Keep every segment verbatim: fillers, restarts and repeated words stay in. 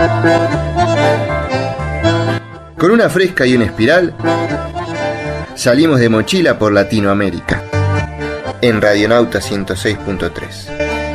Con una fresca y una espiral, salimos de mochila por Latinoamérica, en Radionauta ciento seis punto tres.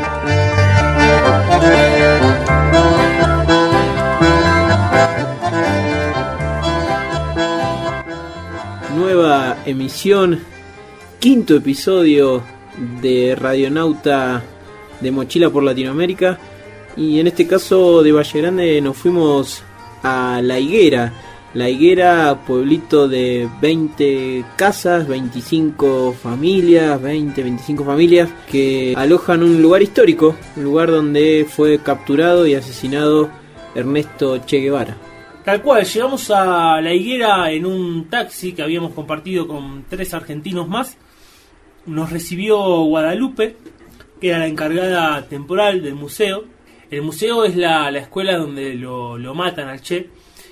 Nueva emisión, quinto episodio de Radionauta de Mochila por Latinoamérica, y en este caso de Valle Grande nos fuimos a La Higuera. La Higuera, pueblito de veinte casas, veinticinco familias, veinte, veinticinco familias que alojan un lugar histórico, un lugar donde fue capturado y asesinado Ernesto Che Guevara. Tal cual, llegamos a La Higuera en un taxi que habíamos compartido con tres argentinos más. Nos recibió Guadalupe, que era la encargada temporal del museo. El museo es la, la escuela donde lo, lo matan al Che.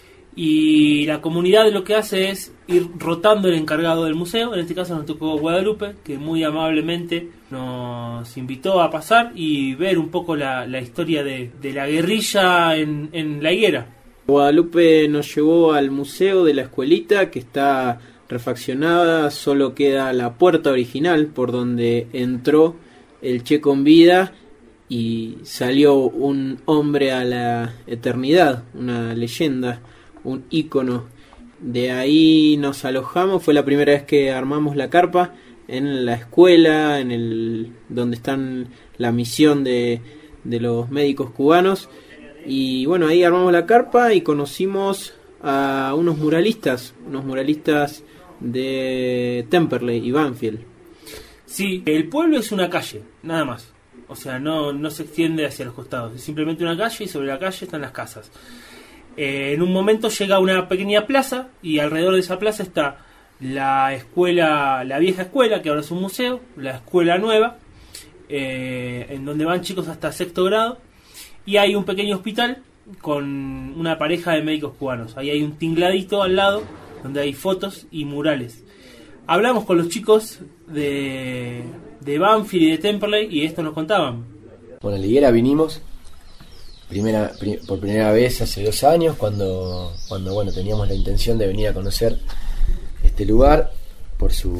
Y la comunidad lo que hace es ir rotando el encargado del museo. En este caso nos tocó Guadalupe, que muy amablemente nos invitó a pasar y ver un poco la, la historia de, de la guerrilla en, en La Higuera. Guadalupe nos llevó al museo de la escuelita, que está refaccionada, solo queda la puerta original por donde entró el Che con vida y salió un hombre a la eternidad, una leyenda, un ícono. De ahí nos alojamos, fue la primera vez que armamos la carpa en la escuela, en el donde están la misión de, de los médicos cubanos. Y bueno, ahí armamos la carpa y conocimos a unos muralistas, unos muralistas de Temperley y Banfield. Sí, el pueblo es una calle, nada más. O sea, no, no se extiende hacia los costados, es simplemente una calle y sobre la calle están las casas. Eh, en un momento llega una pequeña plaza y alrededor de esa plaza está la escuela, la vieja escuela, que ahora es un museo, la escuela nueva, eh, en donde van chicos hasta sexto grado, y hay un pequeño hospital con una pareja de médicos cubanos. Ahí hay un tingladito al lado donde hay fotos y murales. Hablamos con los chicos de, de Banfield y de Temperley y esto nos contaban. Bueno, a La Higuera vinimos primera, pri, por primera vez hace dos años cuando, cuando bueno, teníamos la intención de venir a conocer este lugar por su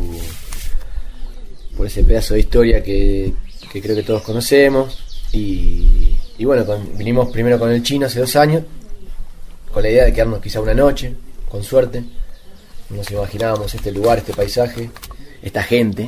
por ese pedazo de historia que, que creo que todos conocemos. Y, y bueno, con, vinimos primero con el Chino hace dos años con la idea de quedarnos quizá una noche, con suerte. Nos imaginábamos este lugar, este paisaje, esta gente.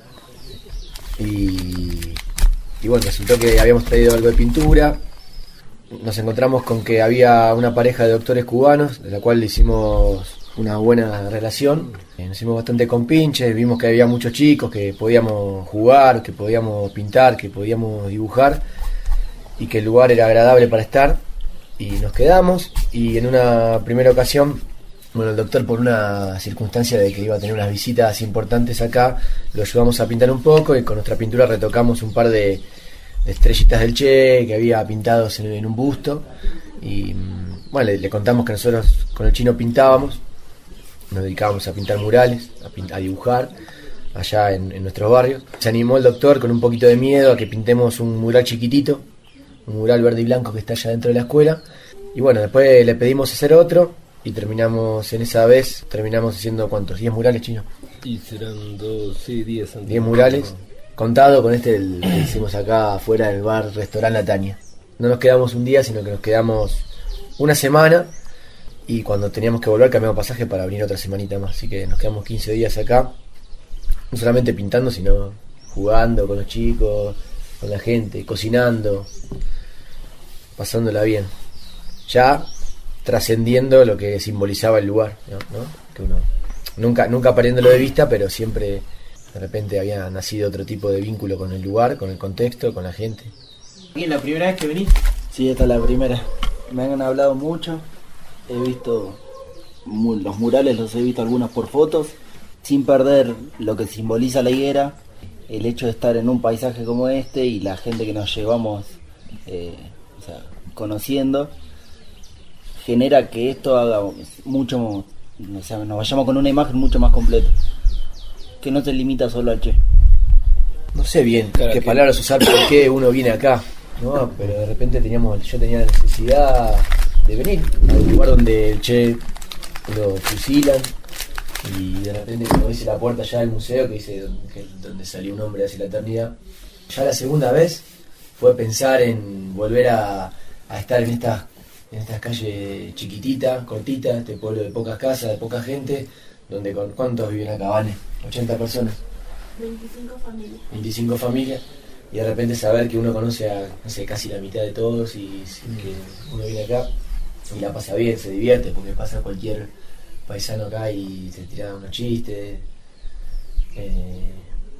Y, y bueno, resultó que habíamos traído algo de pintura. Nos encontramos con que había una pareja de doctores cubanos, de la cual le hicimos una buena relación. Nos hicimos bastante compinches, vimos que había muchos chicos, que podíamos jugar, que podíamos pintar, que podíamos dibujar, y que el lugar era agradable para estar. Y nos quedamos, y en una primera ocasión, bueno, el doctor, por una circunstancia de que iba a tener unas visitas importantes acá, lo ayudamos a pintar un poco, y con nuestra pintura retocamos un par de, de estrellitas del Che que había pintados en, en un busto. Y bueno, le, le contamos que nosotros con el Chino pintábamos, nos dedicábamos a pintar murales, a, pint- a dibujar allá en, en nuestros barrios. Se animó el doctor con un poquito de miedo a que pintemos un mural chiquitito, un mural verde y blanco que está allá dentro de la escuela. Y bueno, después le pedimos hacer otro y terminamos en esa vez, terminamos haciendo ¿cuántos? ¿diez murales, Chino? Y serán dos, sí, diez. diez murales, contado con este el, que hicimos acá afuera del bar restaurante La Tania. No nos quedamos un día, sino que nos quedamos una semana, y cuando teníamos que volver cambiamos pasaje para venir otra semanita más. Así que nos quedamos quince días acá, no solamente pintando, sino jugando con los chicos, con la gente, cocinando, pasándola bien, ya trascendiendo lo que simbolizaba el lugar, ¿no? ¿no? Que uno nunca nunca perdiéndolo de vista, pero siempre de repente había nacido otro tipo de vínculo con el lugar, con el contexto, con la gente. ¿Y es la primera vez que venís? Sí, esta es la primera. Me han hablado mucho, he visto mu- los murales, los he visto algunos por fotos, sin perder lo que simboliza La Higuera, el hecho de estar en un paisaje como este y la gente que nos llevamos eh, o sea, conociendo, genera que esto haga mucho, o sea, nos vayamos con una imagen mucho más completa, que no se limita solo al Che. No sé bien Claro, qué que- palabras usar, por qué uno viene acá, ¿no? Pero de repente teníamos, yo tenía la necesidad de venir a un lugar donde el Che lo fusilan y de repente, como dice la puerta ya del museo, que dice donde, que, donde salió un hombre hacia la eternidad, ya la segunda vez fue pensar en volver a, a estar en estas en estas calles chiquititas, cortitas, este pueblo de pocas casas, de poca gente, donde con ¿cuántos viven acá, Vane? ochenta personas. veinticinco familias. veinticinco familias, y de repente saber que uno conoce a, no sé, casi la mitad de todos, y, y que uno viene acá y la pasa bien, se divierte, porque pasa cualquier paisano acá y te tira unos chistes. Eh,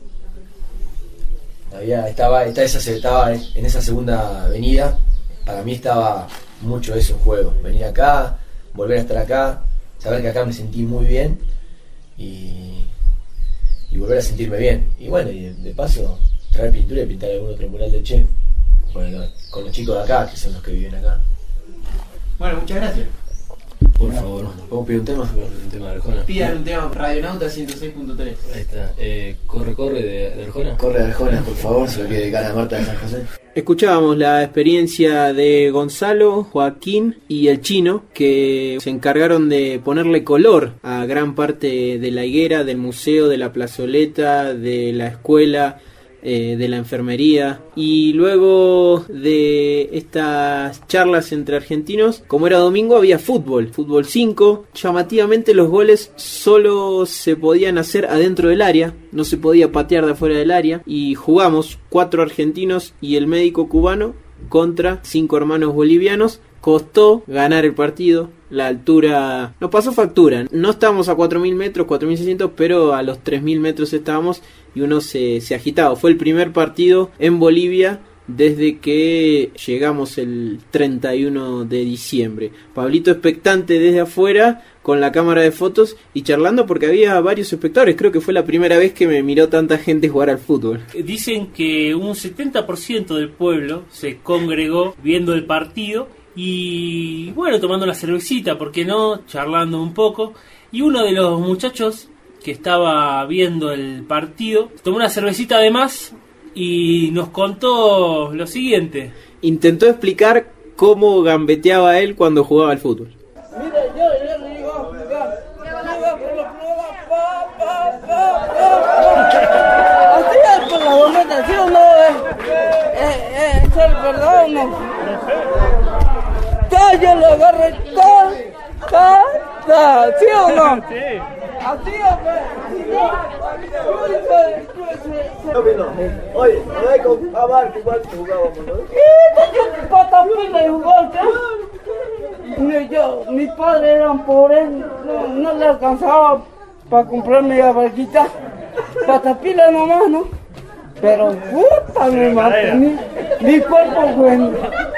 había, estaba, estaba, esa, estaba en esa segunda avenida, para mí estaba mucho eso en juego, venir acá, volver a estar acá, saber que acá me sentí muy bien y, y volver a sentirme bien. Y bueno, y de, de paso traer pintura y pintar algún otro mural del Che con, el, con los chicos de acá, que son los que viven acá. Bueno, muchas gracias. Por favor. ¿Podemos pedir un tema? Un tema de Arjona. Pidan un tema Radionauta ciento seis punto tres. Ahí está. Eh, corre, corre de, de Arjona. Corre de Arjona, por favor, se lo quiere dedicar a Marta de San José. Escuchábamos la experiencia de Gonzalo, Joaquín y el Chino, que se encargaron de ponerle color a gran parte de la higuera, del museo, de la plazoleta, de la escuela, eh, de la enfermería. Y luego de estas charlas entre argentinos, como era domingo, había fútbol, fútbol cinco. Llamativamente los goles solo se podían hacer adentro del área, no se podía patear de afuera del área, y jugamos cuatro argentinos y el médico cubano contra cinco hermanos bolivianos. Costó ganar el partido, la altura nos pasó factura, no estábamos a cuatro mil metros, cuatro mil seiscientos, pero a los tres mil metros estábamos y uno se, se agitaba. Fue el primer partido en Bolivia desde que llegamos el treinta y uno de diciembre. Pablito expectante desde afuera con la cámara de fotos y charlando porque había varios espectadores. Creo que fue la primera vez que me miró tanta gente jugar al fútbol. Dicen que un setenta por ciento del pueblo se congregó viendo el partido y bueno, tomando una cervecita, ¿por qué no? Charlando un poco. Y uno de los muchachos que estaba viendo el partido tomó una cervecita además y nos contó lo siguiente. Intentó explicar cómo gambeteaba él cuando jugaba al fútbol. Mira, yo, yo le digo a jugar. Así es por la bombeta, ¿sí o no? Eh, eh, ¿Es el verdad o no? Yo lo agarré, ta, ta, ta, ¿sí o no? Así es, Oye, no hay con Abar, que igual jugábamos, ¿no? ¿Y qué pata pila y jugaste? Ni yo, mis padres eran pobres, no, no le alcanzaba para comprarme la barquita. Patapila nomás, ¿no? Pero puta, mi madre, mi, mi cuerpo bueno.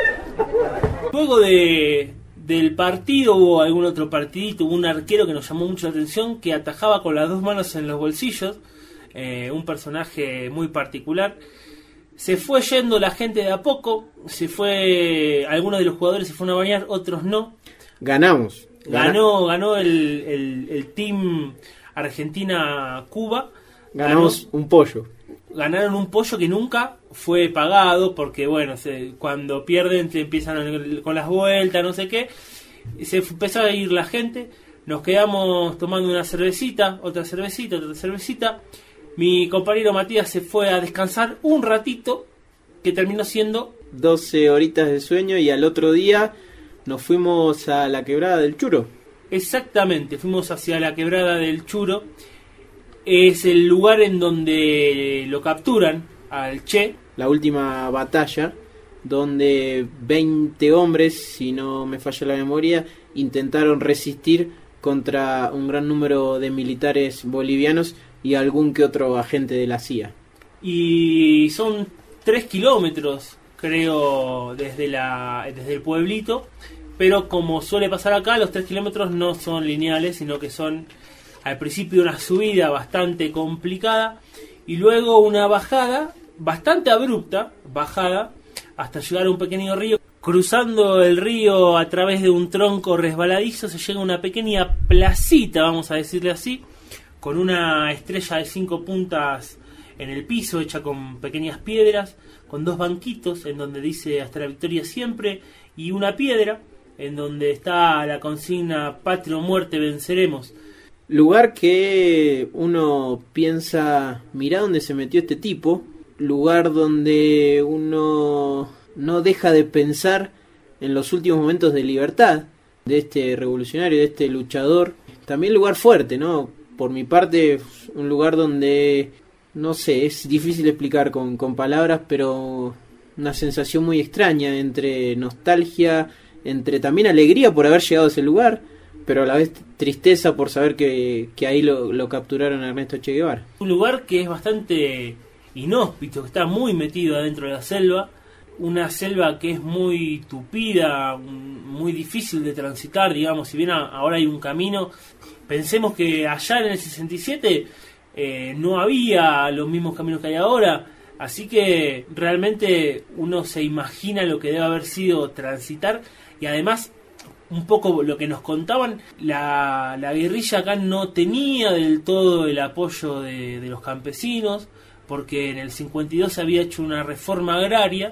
Luego de, del partido hubo algún otro partidito, hubo un arquero que nos llamó mucho la atención, que atajaba con las dos manos en los bolsillos, eh, un personaje muy particular. Se fue yendo la gente de a poco, se fue, algunos de los jugadores se fueron a bañar, otros no. Ganamos. Ganó, ganó el, el, el team Argentina-Cuba. Ganamos ganó, un pollo. Ganaron un pollo que nunca fue pagado, porque bueno, se, cuando pierden te empiezan con las vueltas, no sé qué. Se empezó a ir la gente, nos quedamos tomando una cervecita, otra cervecita, otra cervecita. Mi compañero Matías se fue a descansar un ratito, que terminó siendo doce horitas de sueño, y al otro día nos fuimos a la quebrada del Churo. Exactamente, fuimos hacia la quebrada del Churo. Es el lugar en donde lo capturan al Che. La última batalla, donde veinte hombres, si no me falla la memoria, intentaron resistir contra un gran número de militares bolivianos y algún que otro agente de la C I A. Y son tres kilómetros, creo, desde, la, desde el pueblito, pero como suele pasar acá, los tres kilómetros no son lineales, sino que son al principio una subida bastante complicada y luego una bajada bastante abrupta, bajada hasta llegar a un pequeño río. Cruzando el río a través de un tronco resbaladizo se llega a una pequeña placita, vamos a decirle así, con una estrella de cinco puntas en el piso, hecha con pequeñas piedras, con dos banquitos en donde dice hasta la victoria siempre, y una piedra en donde está la consigna patria o muerte, venceremos. Lugar que uno piensa, mirá dónde se metió este tipo, lugar donde uno no deja de pensar en los últimos momentos de libertad de este revolucionario, de este luchador. También lugar fuerte, ¿no? Por mi parte, un lugar donde, no sé, es difícil explicar con, con palabras, pero una sensación muy extraña entre nostalgia, entre también alegría por haber llegado a ese lugar, pero a la vez tristeza por saber que, que ahí lo, lo capturaron a Ernesto Che Guevara. Un lugar que es bastante inhóspito, que está muy metido adentro de la selva, una selva que es muy tupida, muy difícil de transitar, digamos, si bien ahora hay un camino. Pensemos que allá en el sesenta y siete eh, no había los mismos caminos que hay ahora, así que realmente uno se imagina lo que debe haber sido transitar, y además un poco lo que nos contaban, la, la guerrilla acá no tenía del todo el apoyo de, de los campesinos, porque en el cincuenta y dos se había hecho una reforma agraria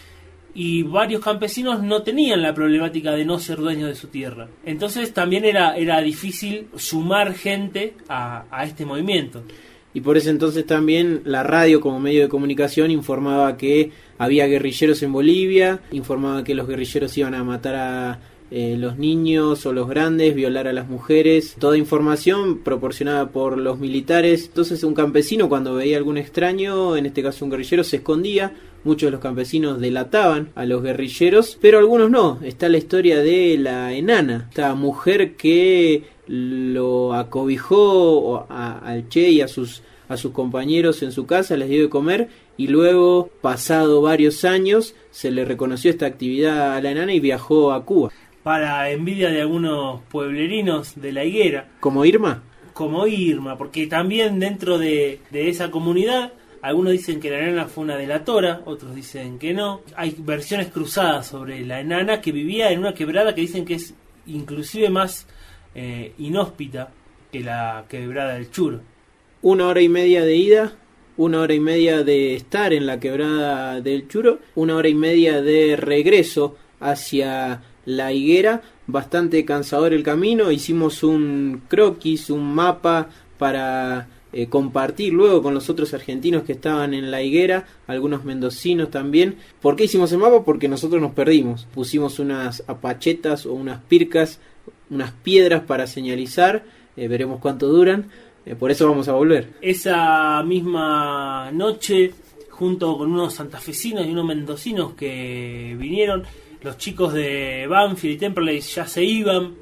y varios campesinos no tenían la problemática de no ser dueños de su tierra. Entonces también era, era difícil sumar gente a, a este movimiento. Y por ese entonces también la radio como medio de comunicación informaba que había guerrilleros en Bolivia, informaba que los guerrilleros iban a matar a eh, los niños o los grandes, violar a las mujeres, toda información proporcionada por los militares. Entonces un campesino cuando veía algún extraño, en este caso un guerrillero, se escondía. Muchos de los campesinos delataban a los guerrilleros, pero algunos no. Está la historia de la enana, esta mujer que lo acobijó a, al Che y a sus, a sus compañeros en su casa, les dio de comer, y luego, pasado varios años, se le reconoció esta actividad a la enana y viajó a Cuba. Para envidia de algunos pueblerinos de La Higuera. ¿Como Irma? Como Irma, porque también dentro de, de esa comunidad, algunos dicen que la enana fue una delatora, otros dicen que no. Hay versiones cruzadas sobre la enana que vivía en una quebrada que dicen que es inclusive más eh, inhóspita que la quebrada del Churo. Una hora y media de ida, una hora y media de estar en la quebrada del Churo, una hora y media de regreso hacia La Higuera. Bastante cansador el camino, hicimos un croquis, un mapa para Eh, compartir luego con los otros argentinos que estaban en La Higuera, algunos mendocinos también. ¿Por qué hicimos el mapa? Porque nosotros nos perdimos. Pusimos unas apachetas o unas pircas, unas piedras para señalizar, eh, veremos cuánto duran, eh, por eso vamos a volver. Esa misma noche, junto con unos santafesinos y unos mendocinos que vinieron, los chicos de Banfield y Temperley ya se iban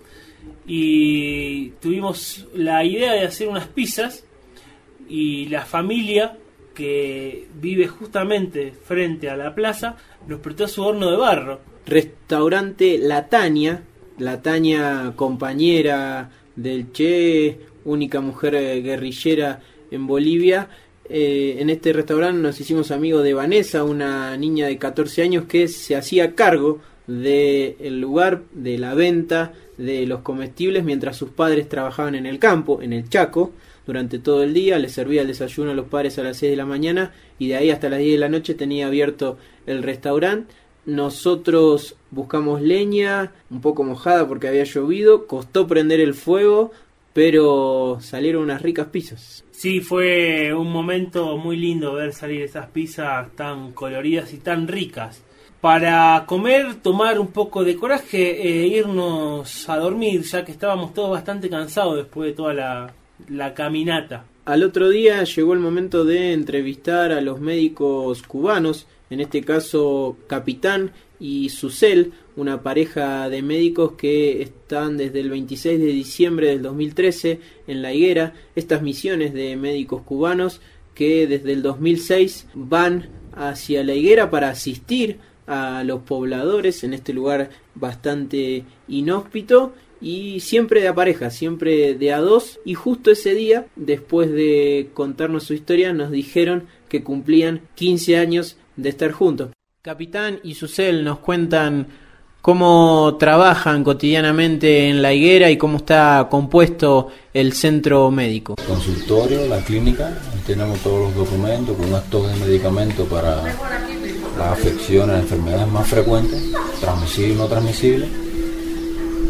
y tuvimos la idea de hacer unas pizzas. Y la familia que vive justamente frente a la plaza nos prestó su horno de barro. Restaurante La Tania, La Tania, compañera del Che, única mujer guerrillera en Bolivia. Eh, en este restaurante nos hicimos amigos de Vanessa, una niña de catorce años que se hacía cargo del lugar, de la venta de los comestibles, mientras sus padres trabajaban en el campo, en el Chaco. Durante todo el día les servía el desayuno a los padres a las seis de la mañana y de ahí hasta las diez de la noche tenía abierto el restaurante. Nosotros buscamos leña, un poco mojada porque había llovido, costó prender el fuego, pero salieron unas ricas pizzas. Sí, fue un momento muy lindo ver salir esas pizzas tan coloridas y tan ricas. Para comer, tomar un poco de coraje e irnos a dormir, ya que estábamos todos bastante cansados después de toda la... la caminata. Al otro día llegó el momento de entrevistar a los médicos cubanos, en este caso Capitán y Susel, una pareja de médicos que están desde el veintiséis de diciembre del dos mil trece en La Higuera. Estas misiones de médicos cubanos que desde el dos mil seis van hacia La Higuera para asistir a los pobladores en este lugar bastante inhóspito. Y siempre de a pareja, siempre de a dos. Y justo ese día, después de contarnos su historia, nos dijeron que cumplían quince años de estar juntos. Capitán y Susel nos cuentan cómo trabajan cotidianamente en La Higuera y cómo está compuesto el centro médico. Consultorio, la clínica, tenemos todos los documentos con unas tomas de medicamentos para las afecciones, las enfermedades más frecuentes, transmisibles y no transmisibles.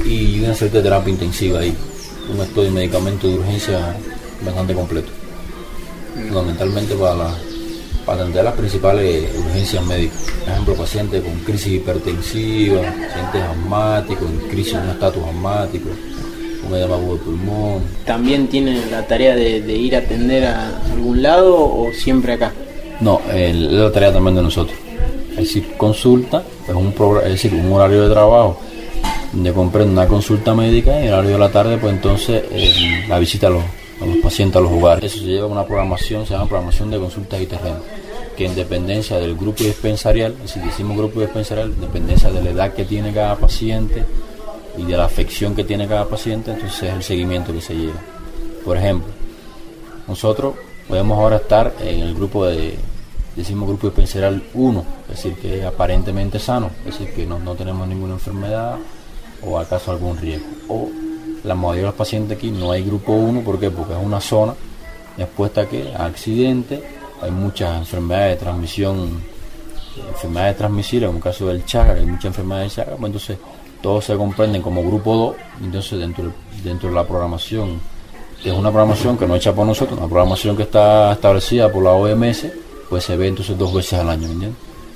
y una suerte de terapia intensiva ahí, un estudio de medicamentos de urgencia bastante completo, fundamentalmente para, la, para atender las principales urgencias médicas. Por ejemplo, pacientes con crisis hipertensiva, pacientes asmáticos, en crisis en un estatus asmático, un edema agudo de pulmón. ¿También tienen la tarea de, de ir a atender a algún lado o siempre acá? No, el, es la tarea también de nosotros. Es decir, consulta, es, un programa, es decir, un horario de trabajo donde comprende una consulta médica y el horario de la tarde, pues entonces eh, la visita a los, a los pacientes a los hogares. Eso se lleva a una programación, se llama programación de consultas y terreno, que en dependencia del grupo dispensarial, si decimos grupo dispensarial, en dependencia de la edad que tiene cada paciente y de la afección que tiene cada paciente, entonces es el seguimiento que se lleva. Por ejemplo, nosotros podemos ahora estar en el grupo de, decimos grupo dispensarial uno, es decir, que es aparentemente sano, es decir, que no, no tenemos ninguna enfermedad o acaso algún riesgo. O la mayoría de los pacientes aquí no hay grupo uno, ¿por qué? Porque es una zona expuesta ¿qué? A accidentes, hay muchas enfermedades de transmisión, enfermedades transmisibles, en el caso del Chaga, hay muchas enfermedades de Chaga, pues entonces todos se comprenden como grupo dos, entonces dentro, dentro de la programación, que es una programación que no es hecha por nosotros, una programación que está establecida por la O M S, pues se ve entonces dos veces al año, ¿entiendes?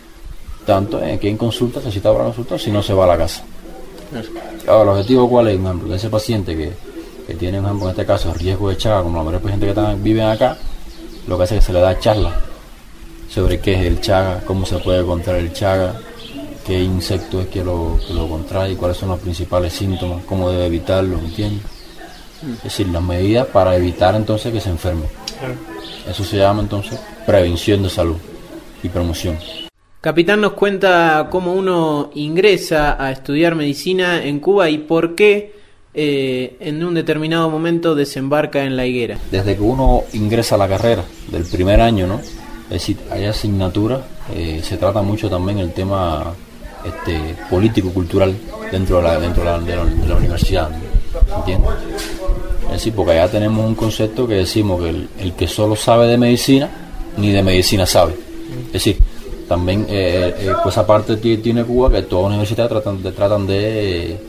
Tanto en que en consulta, se cita para consulta, si no se va a la casa. Ahora, el objetivo cuál es, por ejemplo, de ese paciente que, que tiene, por ejemplo, en este caso, riesgo de Chaga, como la mayoría de pacientes que están, viven acá, lo que hace es que se le da charla sobre qué es el Chaga, cómo se puede contraer el Chaga, qué insecto es que lo, que lo contrae, cuáles son los principales síntomas, cómo debe evitarlo, ¿entiendes? Es decir, las medidas para evitar entonces que se enferme. Eso se llama entonces prevención de salud y promoción. Capitán nos cuenta cómo uno ingresa a estudiar medicina en Cuba y por qué eh, en un determinado momento desembarca en La Higuera. Desde que uno ingresa a la carrera del primer año, ¿no? Es decir, hay asignaturas, eh, se trata mucho también el tema este, político-cultural dentro de la, dentro de la, de la, de la universidad, ¿entiendes? Es decir, porque allá tenemos un concepto que decimos que el, el que solo sabe de medicina, ni de medicina sabe. Es decir, también eh, eh, pues esa parte tiene Cuba, que todas las universidades tratan de, tratan de eh,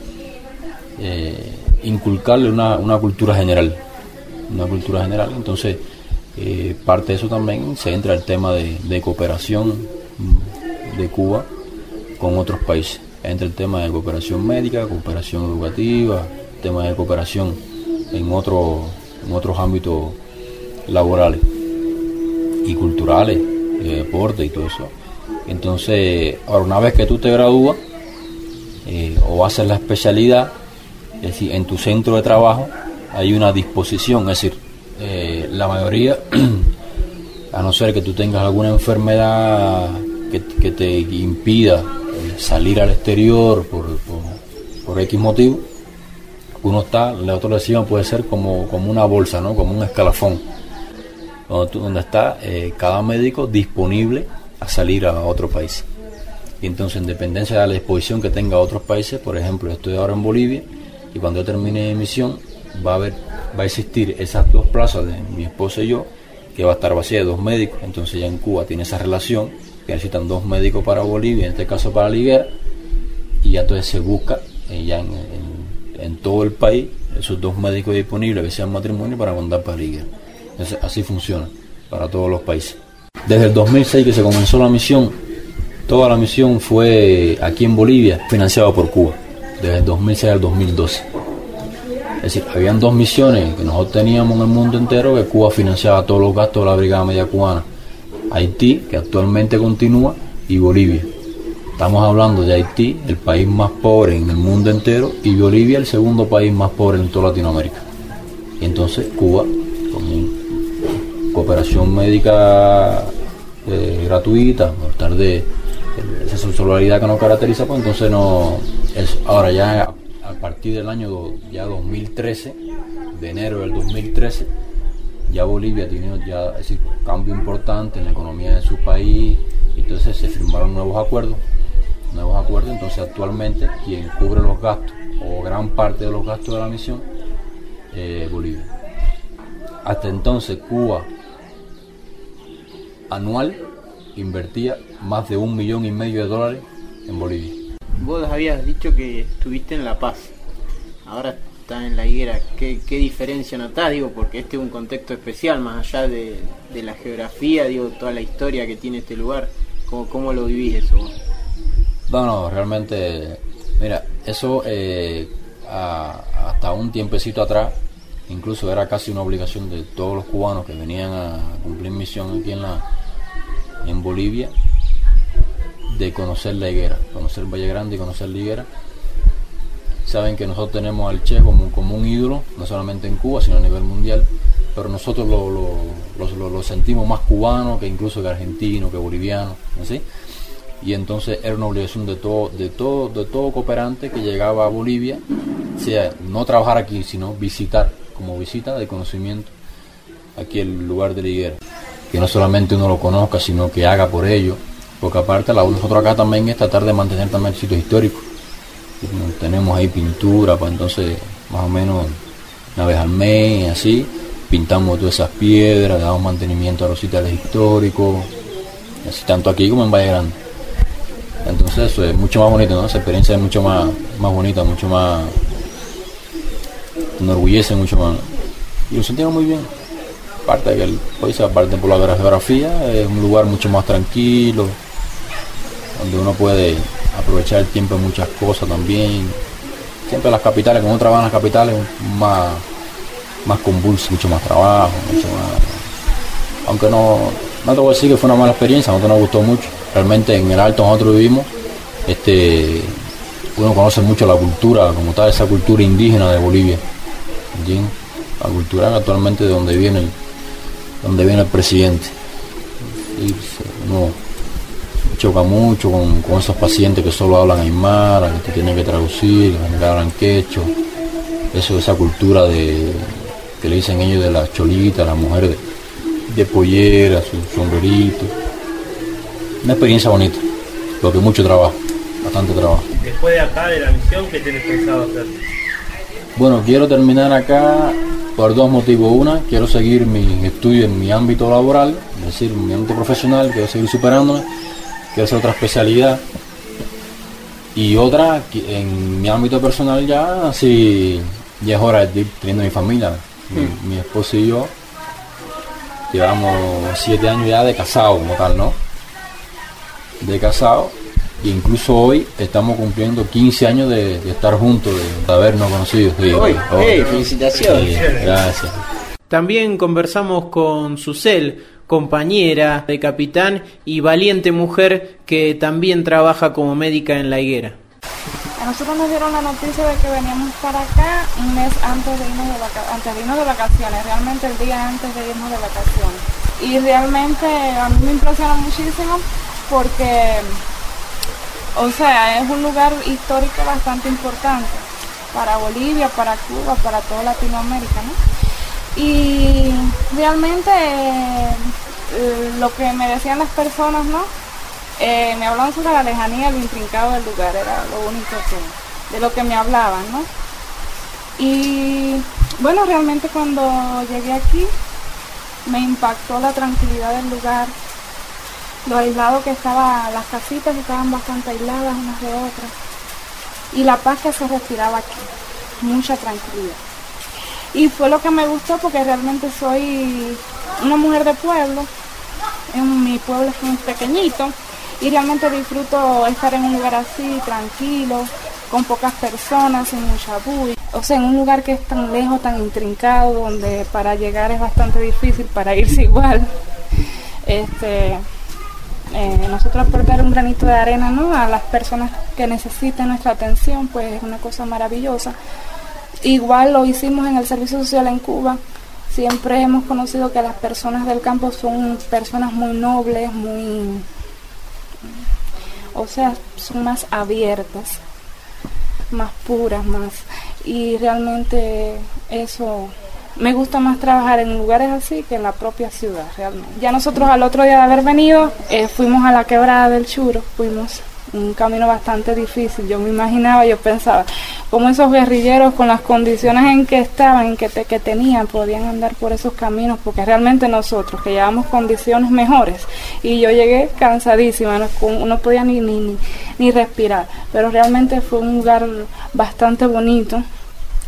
eh, inculcarle una, una cultura general, una cultura general. Entonces, eh, parte de eso también se entra el tema de, de cooperación de Cuba con otros países. Entra el tema de cooperación médica, cooperación educativa, tema de cooperación en, otro, en otros ámbitos laborales y culturales, de deporte y todo eso. Entonces, ahora una vez que tú te gradúas eh, o haces la especialidad, es decir, en tu centro de trabajo hay una disposición, es decir, eh, la mayoría, a no ser que tú tengas alguna enfermedad que, que te impida salir al exterior por, por, por X motivo, uno está, nosotros decimos, puede ser como, como una bolsa, ¿no? Como un escalafón, donde, tú, donde está eh, cada médico disponible a salir a otro país. Y entonces, en dependencia de la disposición que tenga a otros países, por ejemplo, yo estoy ahora en Bolivia y cuando yo termine mi misión va a haber, va a existir esas dos plazas de mi esposa y yo, que va a estar vacía de dos médicos. Entonces ya en Cuba tiene esa relación, que necesitan dos médicos para Bolivia, en este caso para La Higuera, y ya entonces se busca eh, ya en, en, en todo el país esos dos médicos disponibles que sean matrimonio para mandar para La Higuera. Entonces, así funciona para todos los países. Desde el dos mil seis que se comenzó la misión, toda la misión fue aquí en Bolivia, financiada por Cuba, desde el dos mil seis al dos mil doce. Es decir, habían dos misiones que nosotros teníamos en el mundo entero, que Cuba financiaba todos los gastos de la Brigada Media Cubana. Haití, que actualmente continúa, y Bolivia. Estamos hablando de Haití, el país más pobre en el mundo entero, y Bolivia, el segundo país más pobre en toda Latinoamérica. Y entonces Cuba, con cooperación médica eh, gratuita, por tarde esa solidaridad que nos caracteriza, pues entonces no es, ahora ya a partir del año ya dos mil trece, de enero del dos mil trece, ya Bolivia tiene ya es decir, un cambio importante en la economía de su país, entonces se firmaron nuevos acuerdos, nuevos acuerdos, entonces actualmente quien cubre los gastos o gran parte de los gastos de la misión es eh, Bolivia. Hasta entonces Cuba anual invertía más de un millón y medio de dólares en Bolivia. Vos habías dicho que estuviste en La Paz. ahora está en La Higuera. ¿Qué, qué diferencia notás? Digo, porque este es un contexto especial, más allá de, de la geografía, digo, toda la historia que tiene este lugar. ¿Cómo, cómo lo vivís eso vos? No, no, realmente, mira, eso eh, a, hasta un tiempecito atrás, incluso era casi una obligación de todos los cubanos que venían a cumplir misión aquí en la en Bolivia, de conocer La Higuera, conocer Valle Grande y conocer La Higuera. Saben que nosotros tenemos al Che como, como un ídolo, no solamente en Cuba, sino a nivel mundial, pero nosotros lo, lo, lo, lo, lo sentimos más cubano que incluso que argentino, que boliviano, ¿sí? Y entonces era una obligación de todo, de todo, de todo cooperante que llegaba a Bolivia, o sea, no trabajar aquí, sino visitar, como visita de conocimiento, aquí el lugar de La Higuera. Que no solamente uno lo conozca, sino que haga por ello, porque aparte la nosotros acá también es tratar de mantener también el sitio histórico. Tenemos ahí pintura, pues entonces más o menos una vez al mes, así, pintamos todas esas piedras, damos mantenimiento a los sitios históricos, así tanto aquí como en Valle Grande. Entonces eso es mucho más bonito, ¿no? Esa experiencia es mucho más, más bonita, mucho más, enorgullece mucho más, ¿no? Y lo sentimos muy bien. Aparte que el país, aparte por la geografía, es un lugar mucho más tranquilo, donde uno puede aprovechar el tiempo en muchas cosas también. Siempre las capitales, cuando uno trabaja en las capitales, más, más convulso, mucho más trabajo, mucho más. Aunque no, no te voy a decir que fue una mala experiencia, a nosotros nos gustó mucho. Realmente en el Alto nosotros vivimos, este, uno conoce mucho la cultura, como tal, esa cultura indígena de Bolivia, ¿entiendes? La cultura actualmente de donde viene el, donde viene el presidente. Y uno choca mucho con, con esos pacientes que solo hablan aymara, que te tienen que traducir, que hablan quechua, eso, esa cultura de que le dicen ellos de las cholitas, las mujeres de, de pollera, su sombrerito. Una experiencia bonita, lo que mucho trabajo, bastante trabajo. Después de acá, de la misión, ¿qué tenés pensado hacer? Bueno, quiero terminar acá por dos motivos. Una, quiero seguir mi estudio en mi ámbito laboral, es decir, mi ámbito profesional, quiero seguir superándome, quiero hacer otra especialidad. Y otra, en mi ámbito personal ya, así, ya es hora de ir teniendo mi familia. Mi, mi esposo y yo llevamos siete años ya de casado como tal, ¿no? De casado. E incluso hoy estamos cumpliendo quince años de, de estar juntos, de, de habernos conocido. Sí, hoy, hoy. Hey, felicitaciones. Sí, gracias. También conversamos con Susel, compañera de capitán y valiente mujer que también trabaja como médica en La Higuera. A nosotros nos dieron la noticia de que veníamos para acá un mes antes de irnos de, vaca- antes de, irnos de vacaciones, realmente el día antes de irnos de vacaciones. Y realmente a mí me impresiona muchísimo porque, o sea, es un lugar histórico bastante importante para Bolivia, para Cuba, para toda Latinoamérica, ¿no? Y realmente eh, lo que me decían las personas, ¿no? Eh, me hablaban sobre la lejanía, lo intrincado del lugar, era lo único que, de lo que me hablaban, ¿no? Y bueno, realmente cuando llegué aquí me impactó la tranquilidad del lugar, lo aislado que estaba, las casitas estaban bastante aisladas unas de otras, y la paz que se respiraba aquí, mucha tranquilidad. Y fue lo que me gustó porque realmente soy una mujer de pueblo, en mi pueblo es muy pequeñito, y realmente disfruto estar en un lugar así, tranquilo, con pocas personas, sin mucha bulla. O sea, en un lugar que es tan lejos, tan intrincado, donde para llegar es bastante difícil, para irse igual. Este, eh, nosotros aportar un granito de arena, ¿no?, a las personas que necesiten nuestra atención, pues es una cosa maravillosa. Igual lo hicimos en el servicio social en Cuba. Siempre hemos conocido que las personas del campo son personas muy nobles, muy... o sea, son más abiertas, más puras, más, y realmente eso, me gusta más trabajar en lugares así que en la propia ciudad, realmente. Ya nosotros al otro día de haber venido, eh, fuimos a la quebrada del Churo, fuimos un camino bastante difícil. Yo me imaginaba, yo pensaba, cómo esos guerrilleros con las condiciones en que estaban, en que, te, que tenían, podían andar por esos caminos, porque realmente nosotros, que llevamos condiciones mejores, y yo llegué cansadísima, no, no podía ni, ni, ni, ni respirar, pero realmente fue un lugar bastante bonito,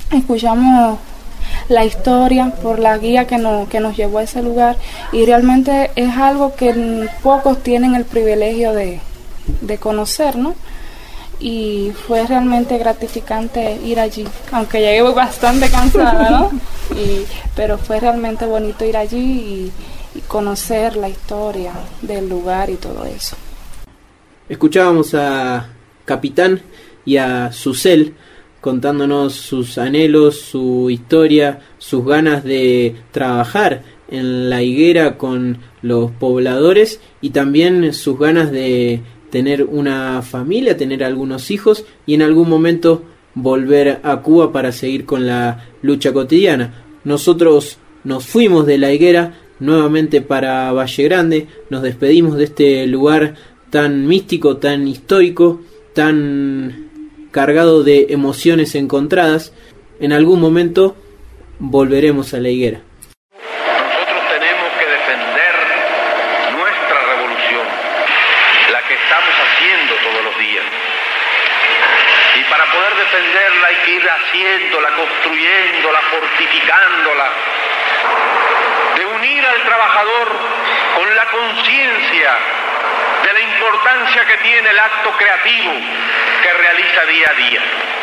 escuchamos la historia por la guía que nos, que nos llevó a ese lugar, y realmente es algo que pocos tienen el privilegio de, de conocer, ¿no? Y fue realmente gratificante ir allí, aunque llegué bastante cansada, ¿no? Y, pero fue realmente bonito ir allí y, y conocer la historia del lugar y todo eso. Escuchábamos a Capitán y a Susel contándonos sus anhelos, su historia, sus ganas de trabajar en la higuera con los pobladores, y también sus ganas de tener una familia, tener algunos hijos y en algún momento volver a Cuba para seguir con la lucha cotidiana. Nosotros nos fuimos de la higuera nuevamente para Valle Grande, nos despedimos de este lugar tan místico, tan histórico, tan cargado de emociones encontradas. En algún momento volveremos a la higuera. Nosotros tenemos que defender nuestra revolución, la que estamos haciendo todos los días. Y para poder defenderla hay que ir haciéndola, construyéndola, fortificándola. De unir al trabajador con la conciencia de la importancia que tiene el acto creativo que realiza día a día.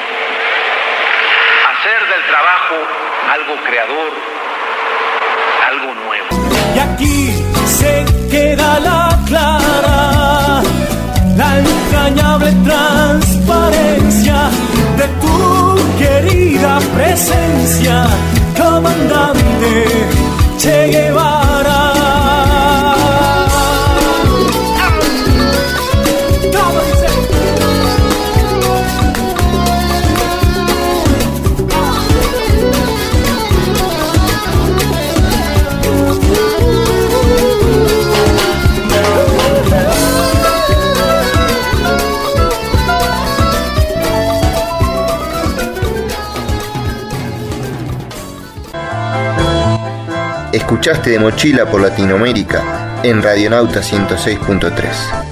Hacer del trabajo algo creador, algo nuevo. Y aquí se queda la clara, la entrañable transparencia de tu querida presencia, comandante Che Guevara. Escuchaste De Mochila por Latinoamérica en Radionauta ciento seis punto tres.